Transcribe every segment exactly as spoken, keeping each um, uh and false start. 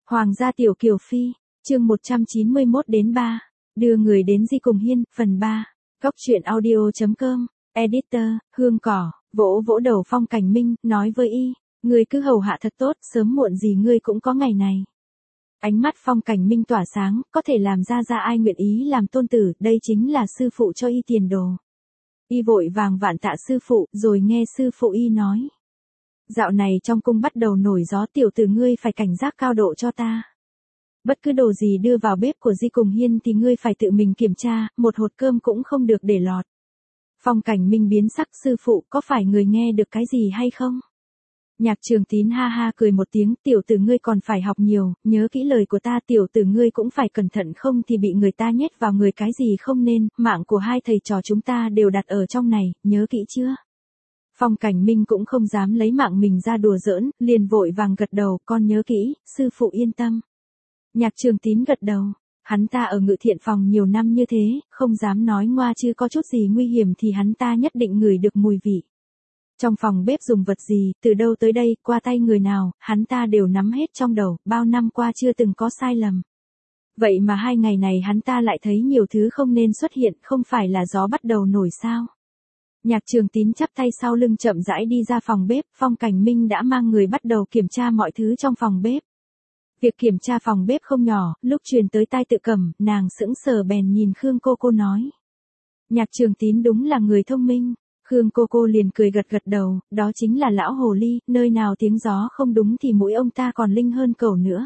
Hoàng gia tiểu kiều phi, chương một trăm chín mươi mốt đến ba, đưa người đến Di Cùng Hiên, phần ba. Góc truyện audio chấm com, editor, Hương Cỏ, vỗ vỗ đầu Phong Cảnh Minh, nói với y, ngươi cứ hầu hạ thật tốt, sớm muộn gì ngươi cũng có ngày này. Ánh mắt Phong Cảnh Minh tỏa sáng, có thể làm ra ra ai nguyện ý làm tôn tử, đây chính là sư phụ cho y tiền đồ. Y vội vàng vạn tạ sư phụ, rồi nghe sư phụ y nói. Dạo này trong cung bắt đầu nổi gió, tiểu tử ngươi phải cảnh giác cao độ cho ta. Bất cứ đồ gì đưa vào bếp của Di Cùng Hiên thì ngươi phải tự mình kiểm tra, một hột cơm cũng không được để lọt. Phong Cảnh Minh biến sắc, sư phụ, có phải người nghe được cái gì hay không? Nhạc Trường Tín ha ha cười một tiếng, tiểu tử ngươi còn phải học nhiều, nhớ kỹ lời của ta, tiểu tử ngươi cũng phải cẩn thận, không thì bị người ta nhét vào người cái gì không nên, mạng của hai thầy trò chúng ta đều đặt ở trong này, nhớ kỹ chưa? Phong Cảnh Minh cũng không dám lấy mạng mình ra đùa giỡn, liền vội vàng gật đầu, con nhớ kỹ, sư phụ yên tâm. Nhạc Trường Tín gật đầu, hắn ta ở Ngự Thiện phòng nhiều năm như thế, không dám nói ngoa, chứ có chút gì nguy hiểm thì hắn ta nhất định ngửi được mùi vị. Trong phòng bếp dùng vật gì, từ đâu tới đây, qua tay người nào, hắn ta đều nắm hết trong đầu, bao năm qua chưa từng có sai lầm. Vậy mà hai ngày này hắn ta lại thấy nhiều thứ không nên xuất hiện, không phải là gió bắt đầu nổi sao? Nhạc Trường Tín chắp tay sau lưng chậm rãi đi ra phòng bếp, Phong Cảnh Minh đã mang người bắt đầu kiểm tra mọi thứ trong phòng bếp. Việc kiểm tra phòng bếp không nhỏ, lúc truyền tới tai Tự Cẩm, nàng sững sờ bèn nhìn Khương Cô Cô nói. Nhạc Trường Tín đúng là người thông minh. Khương Cô Cô liền cười gật gật đầu, đó chính là lão hồ ly, nơi nào tiếng gió không đúng thì mũi ông ta còn linh hơn cẩu nữa.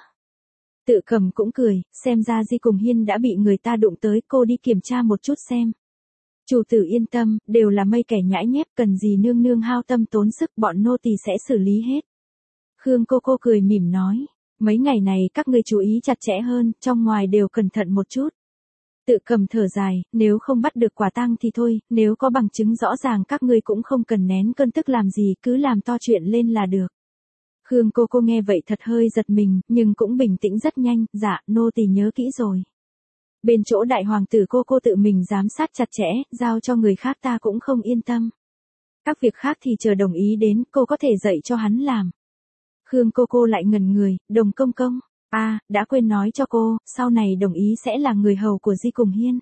Tự Cẩm cũng cười, xem ra Di Cùng Hiên đã bị người ta đụng tới, cô đi kiểm tra một chút xem. Chủ tử yên tâm, đều là mây kẻ nhãi nhép, cần gì nương nương hao tâm tốn sức, bọn nô tỳ sẽ xử lý hết. Khương Cô Cô cười mỉm nói, mấy ngày này các ngươi chú ý chặt chẽ hơn, trong ngoài đều cẩn thận một chút. Tự Cầm thở dài, nếu không bắt được quả tang thì thôi, nếu có bằng chứng rõ ràng các ngươi cũng không cần nén cơn tức làm gì, cứ làm to chuyện lên là được. Khương Cô Cô nghe vậy thật hơi giật mình, nhưng cũng bình tĩnh rất nhanh, dạ, nô tỳ nhớ kỹ rồi. Bên chỗ đại hoàng tử cô cô tự mình giám sát chặt chẽ, giao cho người khác ta cũng không yên tâm. Các việc khác thì chờ đồng ý đến, cô có thể dạy cho hắn làm. Khương Cô Cô lại ngẩn người, Đồng công công. À, đã quên nói cho cô, sau này đồng ý sẽ là người hầu của Di Cùng Hiên.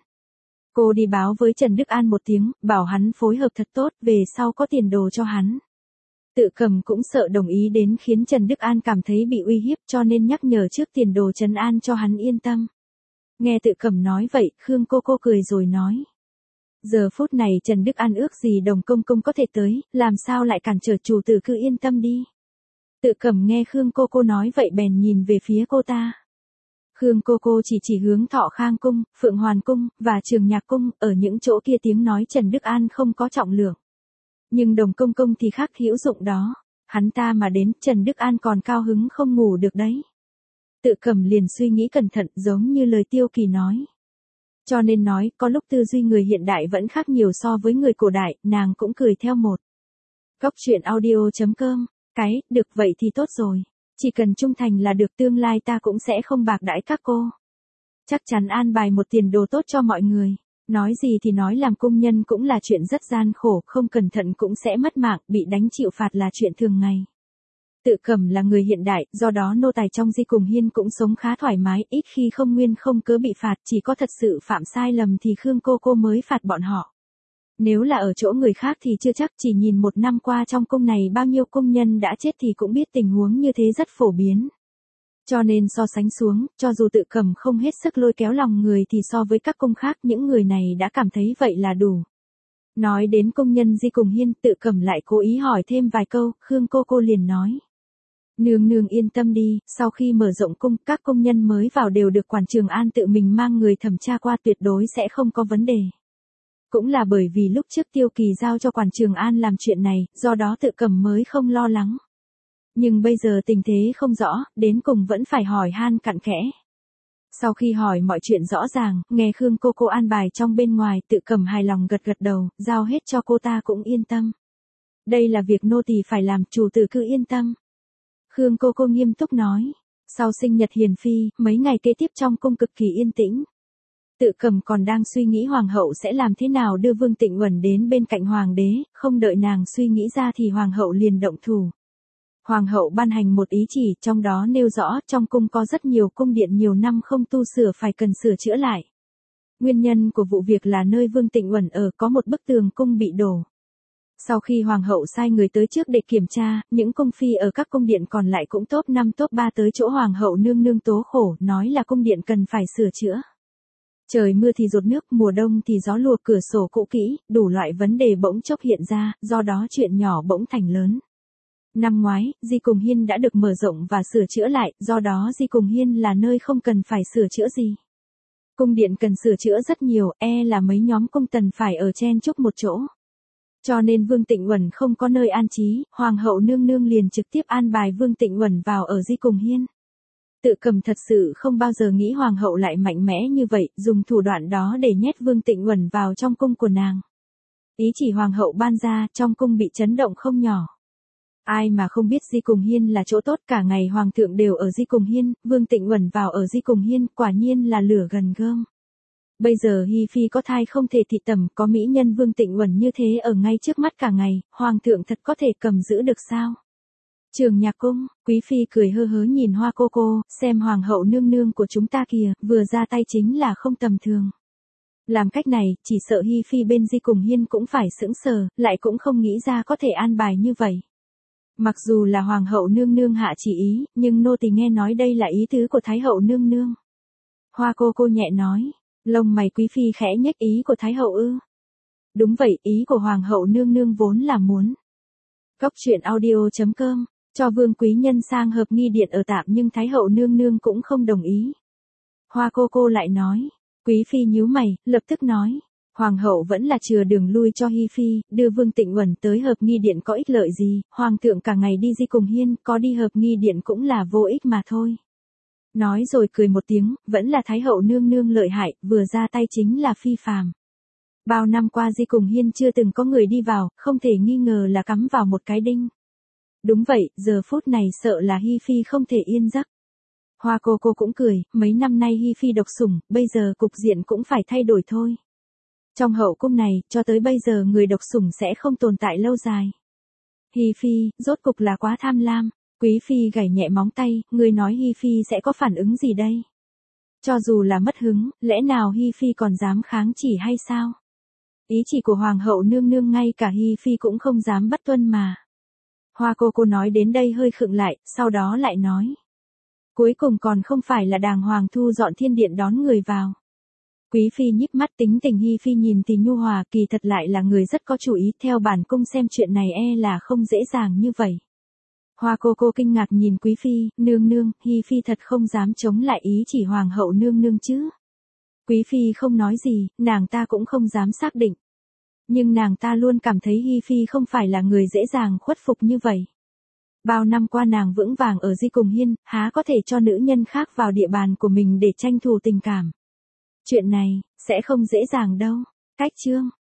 Cô đi báo với Trần Đức An một tiếng, bảo hắn phối hợp thật tốt, về sau có tiền đồ cho hắn. Tự Cầm cũng sợ đồng ý đến khiến Trần Đức An cảm thấy bị uy hiếp, cho nên nhắc nhở trước tiền đồ trấn an cho hắn yên tâm. Nghe Tự Cầm nói vậy, Khương Cô Cô cười rồi nói. Giờ phút này Trần Đức An ước gì Đồng công công có thể tới, làm sao lại cản trở, chủ tử cứ yên tâm đi. Tự Cầm nghe Khương Cô Cô nói vậy bèn nhìn về phía cô ta. Khương Cô Cô chỉ chỉ hướng Thọ Khang cung, Phượng Hoàn cung, và Trường Nhạc cung, ở những chỗ kia tiếng nói Trần Đức An không có trọng lượng. Nhưng Đồng công công thì khác, hữu dụng đó, hắn ta mà đến, Trần Đức An còn cao hứng không ngủ được đấy. Tự Cầm liền suy nghĩ cẩn thận, giống như lời Tiêu Kỳ nói. Cho nên nói, có lúc tư duy người hiện đại vẫn khác nhiều so với người cổ đại, nàng cũng cười theo một. Góc truyện audio chấm com. Cái, được vậy thì tốt rồi. Chỉ cần trung thành là được, tương lai ta cũng sẽ không bạc đãi các cô. Chắc chắn an bài một tiền đồ tốt cho mọi người. Nói gì thì nói, làm cung nhân cũng là chuyện rất gian khổ, không cẩn thận cũng sẽ mất mạng, bị đánh chịu phạt là chuyện thường ngày. Tự Cầm là người hiện đại, do đó nô tài trong Di Cùng Hiên cũng sống khá thoải mái, ít khi không nguyên không cớ bị phạt, chỉ có thật sự phạm sai lầm thì Khương Cô Cô mới phạt bọn họ. Nếu là ở chỗ người khác thì chưa chắc, chỉ nhìn một năm qua trong cung này bao nhiêu công nhân đã chết thì cũng biết tình huống như thế rất phổ biến. Cho nên so sánh xuống, cho dù Tự Cầm không hết sức lôi kéo lòng người thì so với các cung khác những người này đã cảm thấy vậy là đủ. Nói đến công nhân Di Cùng Hiên, Tự Cầm lại cố ý hỏi thêm vài câu, Khương Cô Cô liền nói. Nương nương yên tâm đi, sau khi mở rộng cung, các công nhân mới vào đều được quản Trường An tự mình mang người thẩm tra qua, tuyệt đối sẽ không có vấn đề. Cũng là bởi vì lúc trước Tiêu Kỳ giao cho quản Trường An làm chuyện này, do đó Tự Cầm mới không lo lắng. Nhưng bây giờ tình thế không rõ, đến cùng vẫn phải hỏi han cặn kẽ. Sau khi hỏi mọi chuyện rõ ràng, nghe Khương Cô Cô an bài trong bên ngoài, Tự Cầm hài lòng gật gật đầu, giao hết cho cô ta cũng yên tâm. Đây là việc nô tỳ phải làm, chủ tử cứ yên tâm. Khương Cô Cô nghiêm túc nói. Sau sinh nhật Hiền Phi, mấy ngày kế tiếp trong cung cực kỳ yên tĩnh. Tự Cầm còn đang suy nghĩ hoàng hậu sẽ làm thế nào đưa Vương Tịnh Uẩn đến bên cạnh hoàng đế, không đợi nàng suy nghĩ ra thì hoàng hậu liền động thủ. Hoàng hậu ban hành một ý chỉ, trong đó nêu rõ trong cung có rất nhiều cung điện nhiều năm không tu sửa phải cần sửa chữa lại. Nguyên nhân của vụ việc là nơi Vương Tịnh Uẩn ở có một bức tường cung bị đổ. Sau khi hoàng hậu sai người tới trước để kiểm tra, những cung phi ở các cung điện còn lại cũng top năm top ba tới chỗ hoàng hậu nương nương tố khổ, nói là cung điện cần phải sửa chữa. Trời mưa thì dột nước, mùa đông thì gió lùa, cửa sổ cũ kỹ, đủ loại vấn đề bỗng chốc hiện ra, do đó chuyện nhỏ bỗng thành lớn. Năm ngoái, Di Cùng Hiên đã được mở rộng và sửa chữa lại, do đó Di Cùng Hiên là nơi không cần phải sửa chữa gì. Cung điện cần sửa chữa rất nhiều, e là mấy nhóm cung tần phải ở chen chúc một chỗ. Cho nên Vương Tịnh Uẩn không có nơi an trí, hoàng hậu nương nương liền trực tiếp an bài Vương Tịnh Uẩn vào ở Di Cùng Hiên. Tự Cầm thật sự không bao giờ nghĩ hoàng hậu lại mạnh mẽ như vậy, dùng thủ đoạn đó để nhét Vương Tịnh Uẩn vào trong cung của nàng. Ý chỉ hoàng hậu ban ra, trong cung bị chấn động không nhỏ. Ai mà không biết Di Cùng Hiên là chỗ tốt, cả ngày hoàng thượng đều ở Di Cùng Hiên, Vương Tịnh Uẩn vào ở Di Cùng Hiên, quả nhiên là lửa gần gơm. Bây giờ Hi Phi có thai không thể thị tầm, có mỹ nhân Vương Tịnh Uẩn như thế ở ngay trước mắt cả ngày, hoàng thượng thật có thể cầm giữ được sao? Trường Nhạc Cung, Quý Phi cười hơ hớ nhìn Hoa cô cô, xem hoàng hậu nương nương của chúng ta kìa, vừa ra tay chính là không tầm thường. Làm cách này, chỉ sợ Hi Phi bên Di Cùng Hiên cũng phải sững sờ, lại cũng không nghĩ ra có thể an bài như vậy. Mặc dù là hoàng hậu nương nương hạ chỉ ý, nhưng nô tỳ nghe nói đây là ý tứ của thái hậu nương nương. Hoa cô cô nhẹ nói, lông mày Quý Phi khẽ nhếch, ý của thái hậu ư? Đúng vậy, ý của hoàng hậu nương nương vốn là muốn. Góc truyện audio chấm com, cho Vương quý nhân sang hợp nghi điện ở tạm nhưng thái hậu nương nương cũng không đồng ý. Hoa cô cô lại nói, Quý Phi nhíu mày, lập tức nói, hoàng hậu vẫn là chừa đường lui cho Hi Phi, đưa Vương Tịnh Uẩn tới hợp nghi điện có ích lợi gì, hoàng thượng cả ngày đi Di Cùng Hiên, có đi hợp nghi điện cũng là vô ích mà thôi. Nói rồi cười một tiếng, vẫn là thái hậu nương nương lợi hại, vừa ra tay chính là phi phàm. Bao năm qua Di Cùng Hiên chưa từng có người đi vào, không thể nghi ngờ là cắm vào một cái đinh. Đúng vậy, giờ phút này sợ là Hi Phi không thể yên giấc. Hoa cô cô cũng cười, mấy năm nay Hi Phi độc sủng, bây giờ cục diện cũng phải thay đổi thôi. Trong hậu cung này, cho tới bây giờ người độc sủng sẽ không tồn tại lâu dài. Hi Phi, rốt cục là quá tham lam. Quý Phi gảy nhẹ móng tay, người nói Hi Phi sẽ có phản ứng gì đây? Cho dù là mất hứng, lẽ nào Hi Phi còn dám kháng chỉ hay sao? Ý chỉ của hoàng hậu nương nương ngay cả Hi Phi cũng không dám bất tuân mà. Hoa cô cô nói đến đây hơi khựng lại, sau đó lại nói. Cuối cùng còn không phải là đàng hoàng thu dọn thiên điện đón người vào. Quý Phi nhíp mắt, tính tình Hi Phi nhìn thì nhu hòa, kỳ thật lại là người rất có chủ ý, theo bản cung xem chuyện này e là không dễ dàng như vậy. Hoa cô cô kinh ngạc nhìn Quý Phi, nương nương, Hi Phi thật không dám chống lại ý chỉ hoàng hậu nương nương chứ. Quý Phi không nói gì, nàng ta cũng không dám xác định. Nhưng nàng ta luôn cảm thấy Hi Phi không phải là người dễ dàng khuất phục như vậy. Bao năm qua nàng vững vàng ở Di Cùng Hiên, há có thể cho nữ nhân khác vào địa bàn của mình để tranh thủ tình cảm. Chuyện này, sẽ không dễ dàng đâu. Cách chương.